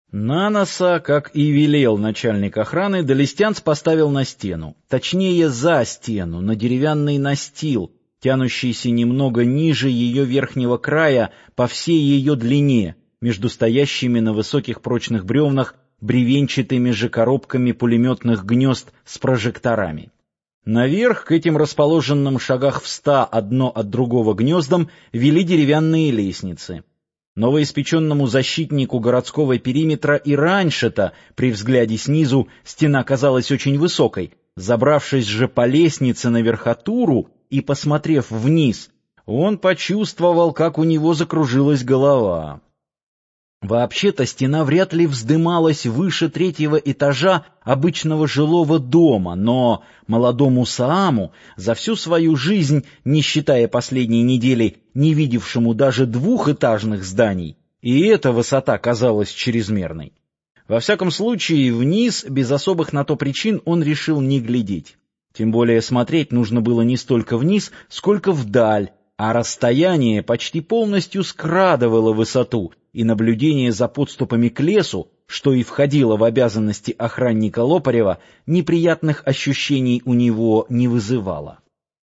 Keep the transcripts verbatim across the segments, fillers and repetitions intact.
Наноса, как и велел начальник охраны, Долестянц поставил на стену, точнее за стену, на деревянный настил, тянущийся немного ниже ее верхнего края по всей ее длине, между стоящими на высоких прочных бревнах бревенчатыми же коробками пулеметных гнезд с прожекторами. Наверх к этим расположенным шагах в ста одно от другого гнездам вели деревянные лестницы. Новоиспеченному защитнику городского периметра и раньше-то, при взгляде снизу, стена казалась очень высокой. Забравшись же по лестнице на верхотуру и посмотрев вниз, он почувствовал, как у него закружилась голова. Вообще-то стена вряд ли вздымалась выше третьего этажа обычного жилого дома, но молодому Сааму, за всю свою жизнь, не считая последней недели, не видевшему даже двухэтажных зданий, и эта высота казалась чрезмерной. Во всяком случае, вниз, без особых на то причин, он решил не глядеть. Тем более смотреть нужно было не столько вниз, сколько вдаль, а расстояние почти полностью скрадывало высоту, и наблюдение за подступами к лесу, что и входило в обязанности охранника Лопарева, неприятных ощущений у него не вызывало.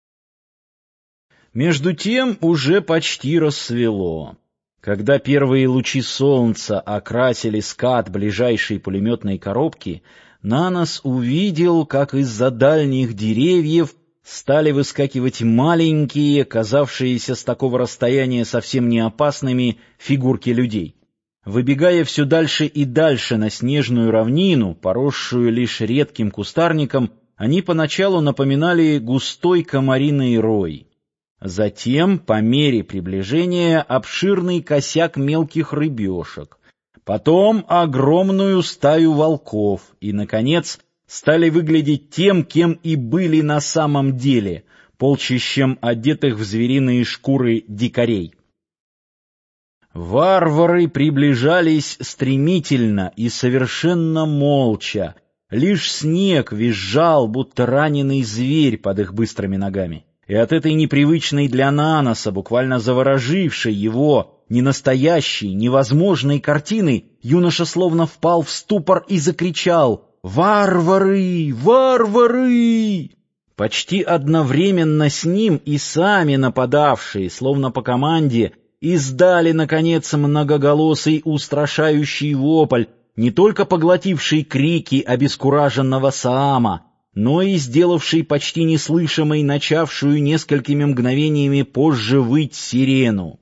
Между тем уже почти рассвело. Когда первые лучи солнца окрасили скат ближайшей пулеметной коробки, Нанос увидел, как из-за дальних деревьев стали выскакивать маленькие, казавшиеся с такого расстояния совсем не опасными, фигурки людей. Выбегая все дальше и дальше на снежную равнину, поросшую лишь редким кустарником, они поначалу напоминали густой комариный рой. Затем, по мере приближения, обширный косяк мелких рыбешек. Потом огромную стаю волков и, наконец, стали выглядеть тем, кем и были на самом деле, полчищем одетых в звериные шкуры дикарей. Варвары приближались стремительно и совершенно молча, лишь снег визжал, будто раненый зверь под их быстрыми ногами. И от этой непривычной для Наноса, буквально заворожившей его, ненастоящей, невозможной картины, юноша словно впал в ступор и закричал: «Варвары! Варвары!» Почти одновременно с ним и сами нападавшие, словно по команде, издали, наконец, многоголосый устрашающий вопль, не только поглотивший крики обескураженного Саама, но и сделавший почти неслышимой начавшую несколькими мгновениями позже выть сирену.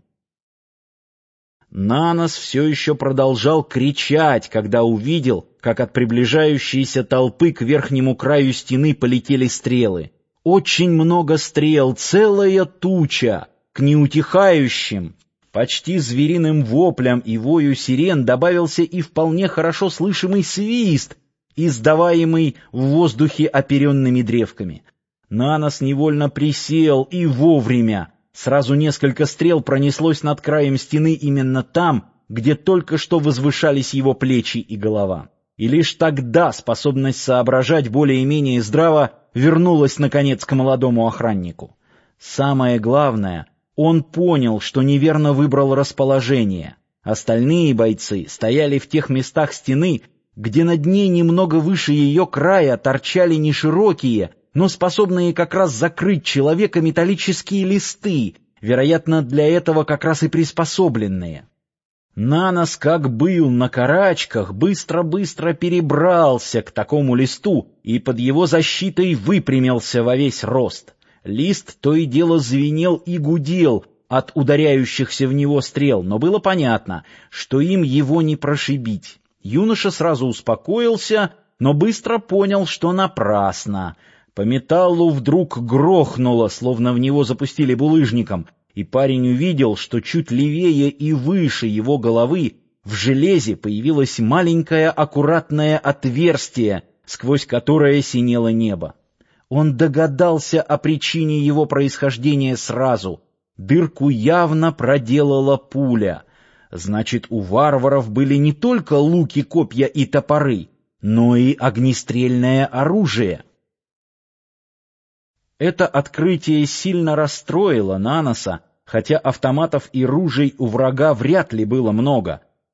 Нанос все еще продолжал кричать, когда увидел, как от приближающейся толпы к верхнему краю стены полетели стрелы. Очень много стрел, целая туча. К неутихающим, почти звериным воплям и вою сирен добавился и вполне хорошо слышимый свист, издаваемый в воздухе оперенными древками. Нанос невольно присел, и вовремя. Сразу несколько стрел пронеслось над краем стены именно там, где только что возвышались его плечи и голова. И лишь тогда способность соображать более-менее здраво вернулась, наконец, к молодому охраннику. Самое главное, он понял, что неверно выбрал расположение. Остальные бойцы стояли в тех местах стены, где над ней немного выше ее края торчали не широкие, но способные как раз закрыть человека металлические листы, вероятно, для этого как раз и приспособленные. Нанос, как был на карачках, быстро-быстро перебрался к такому листу и под его защитой выпрямился во весь рост. Лист то и дело звенел и гудел от ударяющихся в него стрел, но было понятно, что им его не прошибить. Юноша сразу успокоился, но быстро понял, что напрасно. По металлу вдруг грохнуло, словно в него запустили булыжником, и парень увидел, что чуть левее и выше его головы в железе появилось маленькое аккуратное отверстие, сквозь которое синело небо. Он догадался о причине его происхождения сразу. Дырку явно проделала пуля. Значит, у варваров были не только луки, копья и топоры, но и огнестрельное оружие. Это открытие сильно расстроило Наноса, хотя автоматов и ружей у врага вряд ли было много.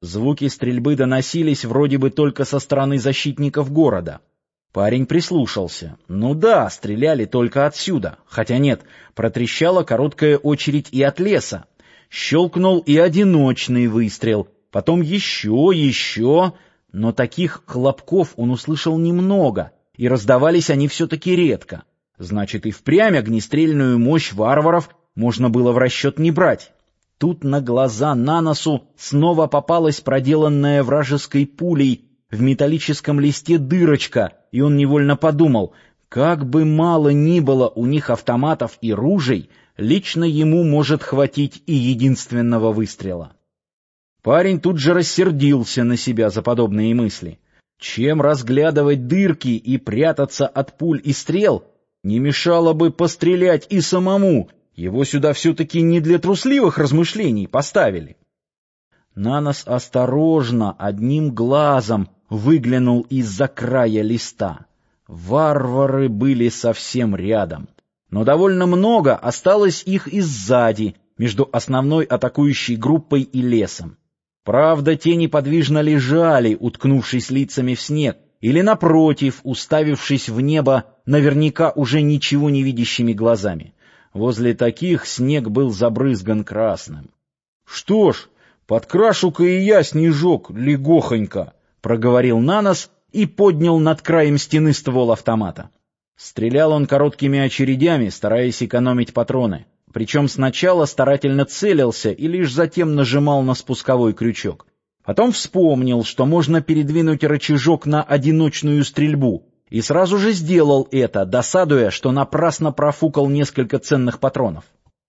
Звуки стрельбы доносились вроде бы только со стороны защитников города. Парень прислушался. Ну да, стреляли только отсюда. Хотя нет, протрещала короткая очередь и от леса. Щелкнул и одиночный выстрел. Потом еще, еще. Но таких хлопков он услышал немного, и раздавались они все-таки редко. Значит, и впрямь огнестрельную мощь варваров можно было в расчет не брать. Тут на глаза Наносу снова попалась проделанная вражеской пулей в металлическом листе дырочка, и он невольно подумал, как бы мало ни было у них автоматов и ружей, лично ему может хватить и единственного выстрела. Парень тут же рассердился на себя за подобные мысли. Чем разглядывать дырки и прятаться от пуль и стрел, не мешало бы пострелять и самому, его сюда все-таки не для трусливых размышлений поставили. Нанос осторожно, одним глазом выглянул из-за края листа. Варвары были совсем рядом, но довольно много осталось их и сзади, между основной атакующей группой и лесом. Правда, те неподвижно лежали, уткнувшись лицами в снег, или, напротив, уставившись в небо, наверняка уже ничего не видящими глазами. Возле таких снег был забрызган красным. — Что ж, подкрашу-ка и я снежок легохонько, — проговорил Нанос и поднял над краем стены ствол автомата. Стрелял он короткими очередями, стараясь экономить патроны. Причем сначала старательно целился и лишь затем нажимал на спусковой крючок. Потом вспомнил, что можно передвинуть рычажок на одиночную стрельбу, и сразу же сделал это, досадуя, что напрасно профукал несколько ценных патронов.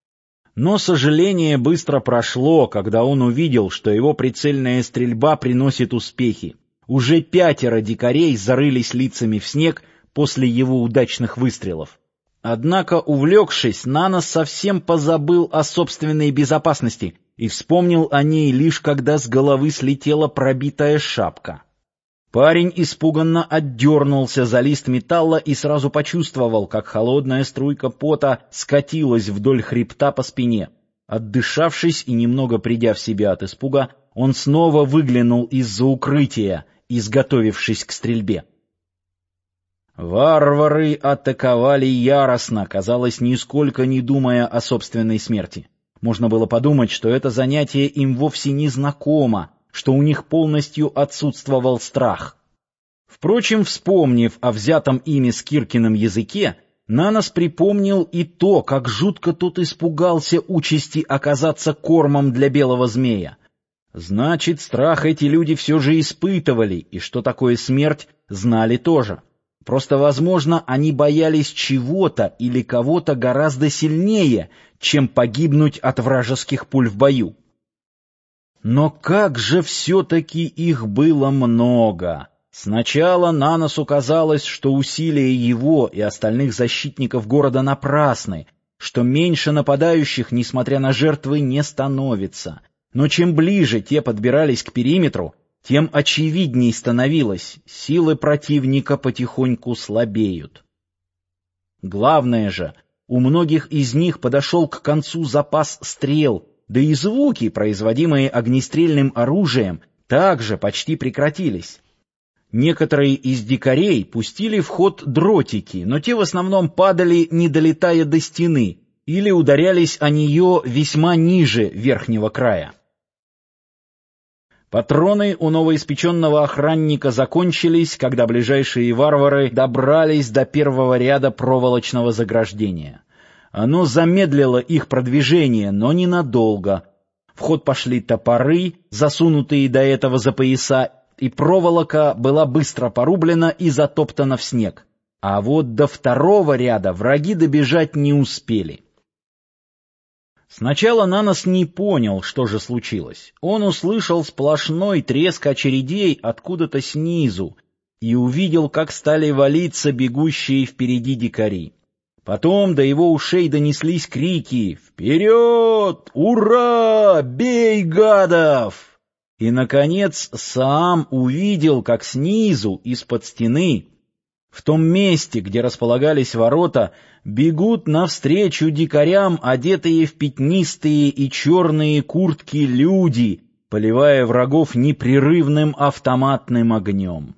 Но сожаление быстро прошло, когда он увидел, что его прицельная стрельба приносит успехи. Уже пятеро дикарей зарылись лицами в снег после его удачных выстрелов. Однако, увлекшись, Нанос совсем позабыл о собственной безопасности и вспомнил о ней лишь когда с головы слетела пробитая шапка. Парень испуганно отдернулся за лист металла и сразу почувствовал, как холодная струйка пота скатилась вдоль хребта по спине. Отдышавшись и немного придя в себя от испуга, он снова выглянул из-за укрытия, изготовившись к стрельбе. Варвары атаковали яростно, казалось, нисколько не думая о собственной смерти. Можно было подумать, что это занятие им вовсе не знакомо, что у них полностью отсутствовал страх. Впрочем, вспомнив о взятом ими с Киркиным языке, Нанос припомнил и то, как жутко тот испугался участи оказаться кормом для белого змея. Значит, страх эти люди все же испытывали, и что такое смерть, знали тоже. Просто, возможно, они боялись чего-то или кого-то гораздо сильнее, чем погибнуть от вражеских пуль в бою. Но как же все-таки их было много! Сначала Наносу казалось, что усилия его и остальных защитников города напрасны, что меньше нападающих, несмотря на жертвы, не становится. Но чем ближе те подбирались к периметру, тем очевидней становилось, силы противника потихоньку слабеют. Главное же, у многих из них подошел к концу запас стрел, да и звуки, производимые огнестрельным оружием, также почти прекратились. Некоторые из дикарей пустили в ход дротики, но те в основном падали, не долетая до стены, или ударялись о нее весьма ниже верхнего края. Патроны у новоиспеченного охранника закончились, когда ближайшие варвары добрались до первого ряда проволочного заграждения. Оно замедлило их продвижение, но ненадолго. В ход пошли топоры, засунутые до этого за пояса, и проволока была быстро порублена и затоптана в снег. А вот до второго ряда враги добежать не успели. Сначала Нанос не понял, что же случилось. Он услышал сплошной треск очередей откуда-то снизу и увидел, как стали валиться бегущие впереди дикари. Потом до его ушей донеслись крики «Вперед! Ура! Бей гадов!» И, наконец, сам увидел, как снизу, из-под стены, в том месте, где располагались ворота, бегут навстречу дикарям, одетые в пятнистые и черные куртки люди, поливая врагов непрерывным автоматным огнем.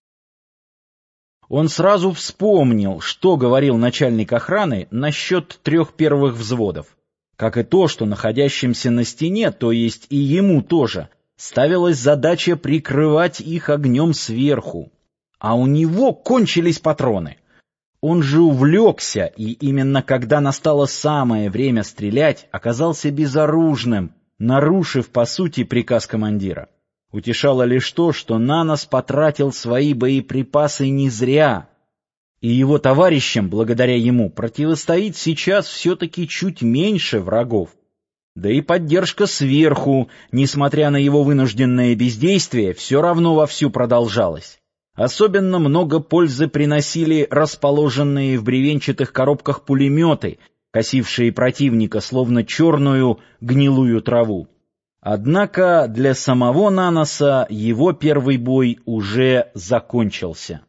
Он сразу вспомнил, что говорил начальник охраны насчет трех первых взводов, как и то, что находящимся на стене, то есть и ему тоже, ставилась задача прикрывать их огнем сверху. А у него кончились патроны. Он же увлекся, и именно когда настало самое время стрелять, оказался безоружным, нарушив, по сути, приказ командира. Утешало лишь то, что Нанос потратил свои боеприпасы не зря, и его товарищам, благодаря ему, противостоит сейчас все-таки чуть меньше врагов. Да и поддержка сверху, несмотря на его вынужденное бездействие, все равно вовсю продолжалась. Особенно много пользы приносили расположенные в бревенчатых коробках пулеметы, косившие противника, словно черную гнилую траву. Однако для самого Наноса его первый бой уже закончился.